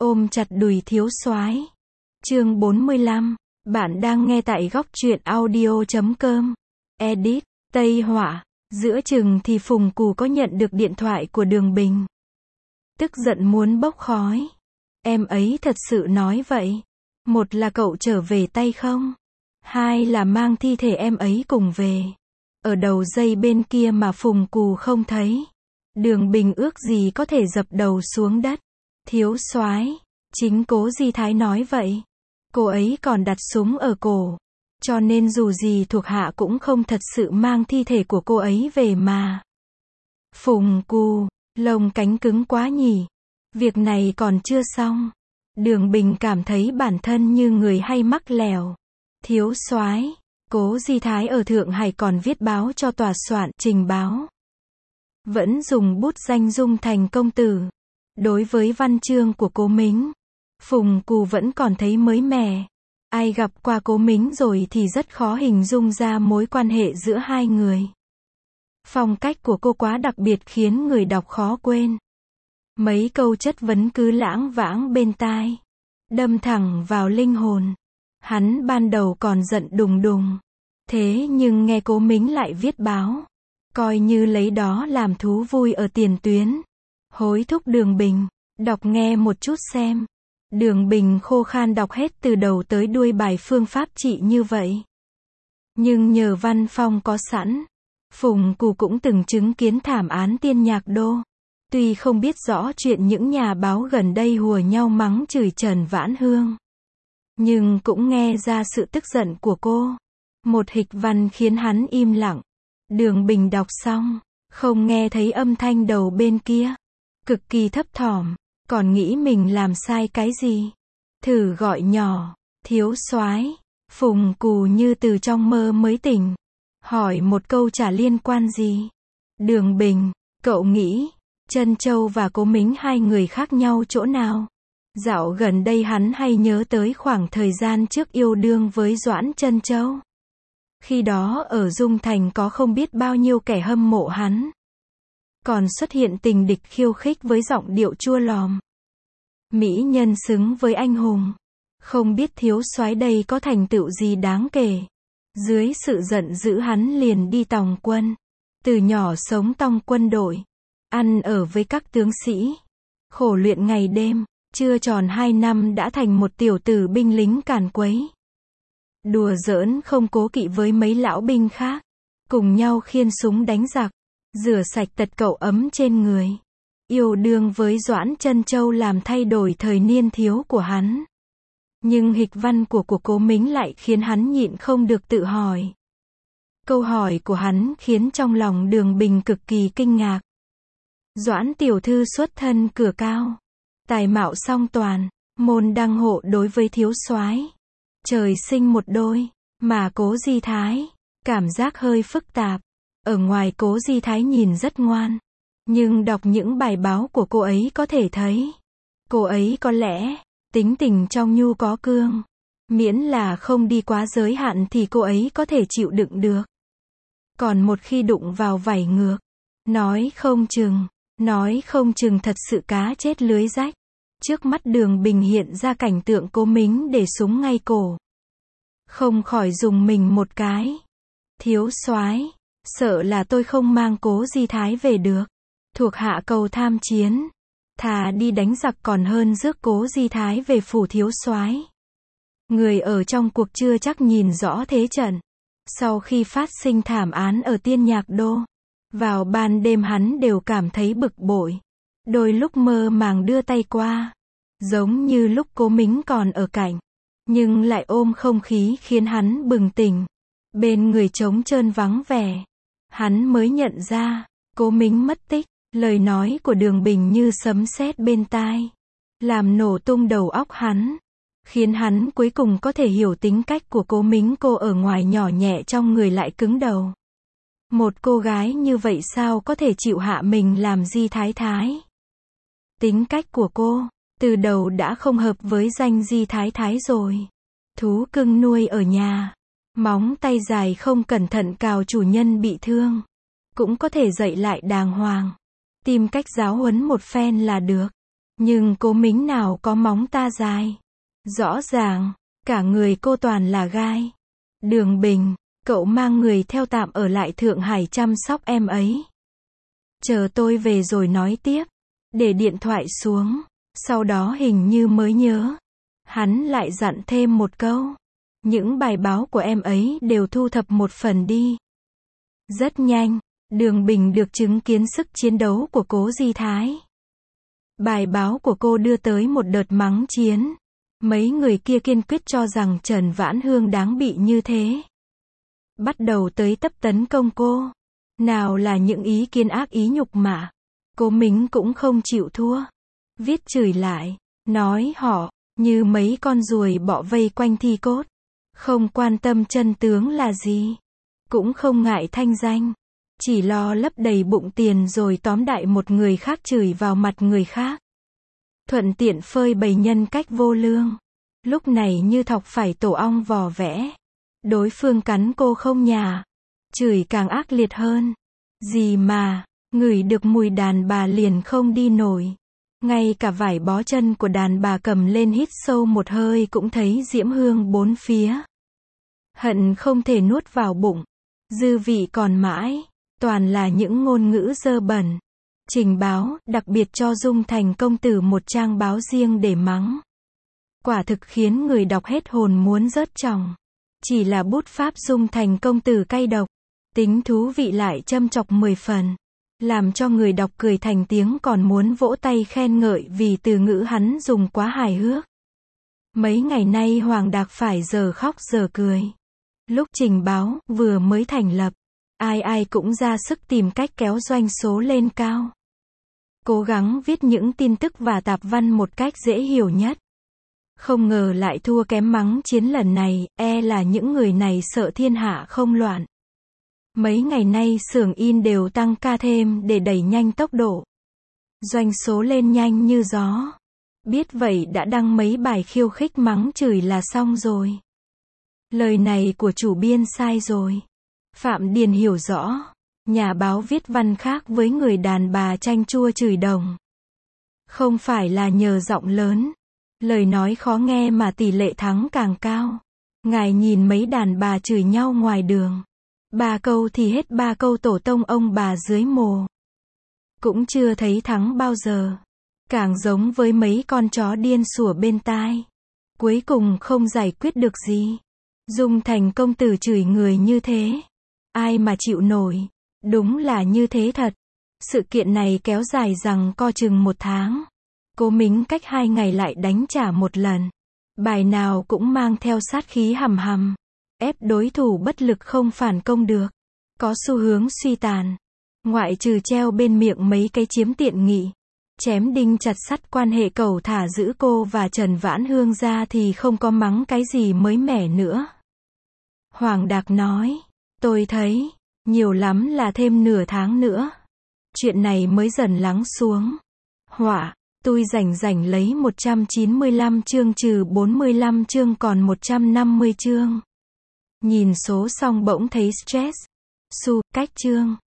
ôm chặt đùi thiếu soái. Chương 45. Bạn đang nghe tại góc truyện audio.com. Edit. Tây Họa. Giữa chừng thì Phùng Cù có nhận được điện thoại của Đường Bình. Tức giận muốn bốc khói. Em ấy thật sự nói vậy. Một là cậu trở về tay không? Hai là mang thi thể em ấy cùng về. Ở đầu dây bên kia mà Phùng Cù không thấy. Đường Bình ước gì có thể dập đầu xuống đất. Thiếu soái, chính Cố Di Thái nói vậy. Cô ấy còn đặt súng ở cổ. Cho nên dù gì thuộc hạ cũng không thật sự mang thi thể của cô ấy về mà. Phùng Cù, lông cánh cứng quá nhỉ. Việc này còn chưa xong. Đường Bình cảm thấy bản thân như người hay mắc lèo. Thiếu soái, Cố Di Thái ở Thượng Hải còn viết báo cho tòa soạn, trình báo. Vẫn dùng bút danh Dung Thành công tử. Đối với văn chương của Cố Mính, Phùng Cù vẫn còn thấy mới mẻ. Ai gặp qua Cố Mính rồi thì rất khó hình dung ra mối quan hệ giữa hai người. Phong cách của cô quá đặc biệt khiến người đọc khó quên. Mấy câu chất vấn cứ lãng vãng bên tai, đâm thẳng vào linh hồn. Hắn ban đầu còn giận đùng đùng. Thế nhưng nghe Cố Mính lại viết báo, coi như lấy đó làm thú vui ở tiền tuyến. Hối thúc Đường Bình, đọc nghe một chút xem. Đường Bình khô khan đọc hết từ đầu tới đuôi bài phương pháp trị như vậy. Nhưng nhờ văn phong có sẵn, Phùng Cù cũng từng chứng kiến thảm án Tiên Nhạc Đô. Tuy không biết rõ chuyện những nhà báo gần đây hùa nhau mắng chửi Trần Vãn Hương, nhưng cũng nghe ra sự tức giận của cô. Một hịch văn khiến hắn im lặng. Đường Bình đọc xong, không nghe thấy âm thanh đầu bên kia. Cực kỳ thấp thỏm, còn nghĩ mình làm sai cái gì. Thử gọi nhỏ, thiếu soái. Phùng Cù như từ trong mơ mới tỉnh. Hỏi một câu chả liên quan gì. Đường Bình, cậu nghĩ Trân Châu và Cố Mính hai người khác nhau chỗ nào? Dạo gần đây hắn hay nhớ tới khoảng thời gian trước yêu đương với Doãn Trân Châu. Khi đó ở Dung Thành có không biết bao nhiêu kẻ hâm mộ hắn. Còn xuất hiện tình địch khiêu khích với giọng điệu chua lòm. Mỹ nhân xứng với anh hùng. Không biết thiếu soái đây có thành tựu gì đáng kể. Dưới sự giận dữ hắn liền đi tòng quân. Từ nhỏ sống trong quân đội. Ăn ở với các tướng sĩ. Khổ luyện ngày đêm. Chưa tròn 2 năm đã thành một tiểu tử binh lính càn quấy. Đùa giỡn không cố kỵ với mấy lão binh khác. Cùng nhau khiên súng đánh giặc. Rửa sạch tật cậu ấm trên người. Yêu đương với Doãn Trân Châu làm thay đổi thời niên thiếu của hắn. Nhưng hịch văn của Cố Mính lại khiến hắn nhịn không được tự hỏi. Câu hỏi của hắn khiến trong lòng Đường Bình cực kỳ kinh ngạc. Doãn tiểu thư xuất thân cửa cao. Tài mạo song toàn. Môn đăng hộ đối với thiếu soái. Trời sinh một đôi. Mà Cố Di Thái, cảm giác hơi phức tạp. Ở ngoài Cố Di Thái nhìn rất ngoan. Nhưng đọc những bài báo của cô ấy có thể thấy. Cô ấy có lẽ, tính tình trong nhu có cương. Miễn là không đi quá giới hạn thì cô ấy có thể chịu đựng được. Còn một khi đụng vào vảy ngược, nói không chừng thật sự cá chết lưới rách. Trước mắt Đường Bình hiện ra cảnh tượng Cố Mính để súng ngay cổ. Không khỏi dùng mình một cái. Thiếu soái, sợ là tôi không mang Cố Di Thái về được. Thuộc hạ cầu tham chiến. Thà đi đánh giặc còn hơn rước Cố Di Thái về phủ thiếu soái. Người ở trong cuộc chưa chắc nhìn rõ thế trận. Sau khi phát sinh thảm án ở Tiên Nhạc Đô, vào ban đêm hắn đều cảm thấy bực bội. Đôi lúc mơ màng đưa tay qua, giống như lúc Cố Mính còn ở cạnh, nhưng lại ôm không khí khiến hắn bừng tỉnh. Bên người trống trơn vắng vẻ, hắn mới nhận ra, Cố Mính mất tích. Lời nói của Đường Bình như sấm sét bên tai, làm nổ tung đầu óc hắn, khiến hắn cuối cùng có thể hiểu tính cách của Cố Mính. Cô ở ngoài nhỏ nhẹ trong người lại cứng đầu. Một cô gái như vậy sao có thể chịu hạ mình làm Di Thái Thái? Tính cách của cô, từ đầu đã không hợp với danh Di Thái Thái rồi. Thú cưng nuôi ở nhà, móng tay dài không cẩn thận cào chủ nhân bị thương, cũng có thể dạy lại đàng hoàng. Tìm cách giáo huấn một phen là được. Nhưng cô Mính nào có móng ta dài. Rõ ràng, cả người cô toàn là gai. Đường Bình, cậu mang người theo tạm ở lại Thượng Hải chăm sóc em ấy. Chờ tôi về rồi nói tiếp. Để điện thoại xuống. Sau đó hình như mới nhớ. Hắn lại dặn thêm một câu. Những bài báo của em ấy đều thu thập một phần đi. Rất nhanh, Đường Bình được chứng kiến sức chiến đấu của Cố Di Thái. Bài báo của cô đưa tới một đợt mắng chiến. Mấy người kia kiên quyết cho rằng Trần Vãn Hương đáng bị như thế. Bắt đầu tới tấp tấn công cô. Nào là những ý kiến ác ý nhục mạ. Cô Mính cũng không chịu thua. Viết chửi lại, nói họ, như mấy con ruồi bọ vây quanh thi cốt. Không quan tâm chân tướng là gì. Cũng không ngại thanh danh. Chỉ lo lấp đầy bụng tiền rồi tóm đại một người khác chửi vào mặt người khác. Thuận tiện phơi bày nhân cách vô lương. Lúc này như thọc phải tổ ong vò vẽ. Đối phương cắn cô không nhả. Chửi càng ác liệt hơn. Gì mà, ngửi được mùi đàn bà liền không đi nổi. Ngay cả vải bó chân của đàn bà cầm lên hít sâu một hơi cũng thấy diễm hương bốn phía. Hận không thể nuốt vào bụng. Dư vị còn mãi. Toàn là những ngôn ngữ dơ bẩn. Trình báo, đặc biệt cho Dung Thành công tử một trang báo riêng để mắng. Quả thực khiến người đọc hết hồn muốn rớt tròng. Chỉ là bút pháp Dung Thành công tử cay độc. Tính thú vị lại châm chọc 10 phần. Làm cho người đọc cười thành tiếng còn muốn vỗ tay khen ngợi vì từ ngữ hắn dùng quá hài hước. Mấy ngày nay Hoàng Đạc phải giờ khóc giờ cười. Lúc Trình báo vừa mới thành lập, ai ai cũng ra sức tìm cách kéo doanh số lên cao. Cố gắng viết những tin tức và tạp văn một cách dễ hiểu nhất. Không ngờ lại thua kém mắng chiến lần này, là những người này sợ thiên hạ không loạn. Mấy ngày nay xưởng in đều tăng ca thêm để đẩy nhanh tốc độ. Doanh số lên nhanh như gió. Biết vậy đã đăng mấy bài khiêu khích mắng chửi là xong rồi. Lời này của chủ biên sai rồi. Phạm Điền hiểu rõ. Nhà báo viết văn khác với người đàn bà chanh chua chửi đồng. Không phải là nhờ giọng lớn. Lời nói khó nghe mà tỷ lệ thắng càng cao. Ngài nhìn mấy đàn bà chửi nhau ngoài đường. 3 câu thì hết 3 câu tổ tông ông bà dưới mồ. Cũng chưa thấy thắng bao giờ. Càng giống với mấy con chó điên sủa bên tai. Cuối cùng không giải quyết được gì. Dung Thành công tử chửi người như thế. Ai mà chịu nổi. Đúng là như thế thật. Sự kiện này kéo dài rằng co chừng 1 tháng. Cố Mính cách 2 ngày lại đánh trả một lần. Bài nào cũng mang theo sát khí hầm hầm. Ép đối thủ bất lực không phản công được. Có xu hướng suy tàn. Ngoại trừ treo bên miệng mấy cái chiếm tiện nghị. Chém đinh chặt sắt quan hệ cầu thả giữ cô và Trần Vãn Hương ra thì không có mắng cái gì mới mẻ nữa. Hoàng Đạc nói. Tôi thấy, nhiều lắm là thêm nửa tháng nữa. Chuyện này mới dần lắng xuống. Họa, tôi rảnh lấy 195 chương trừ 45 chương còn 150 chương. Nhìn số xong bỗng thấy stress. Cách chương.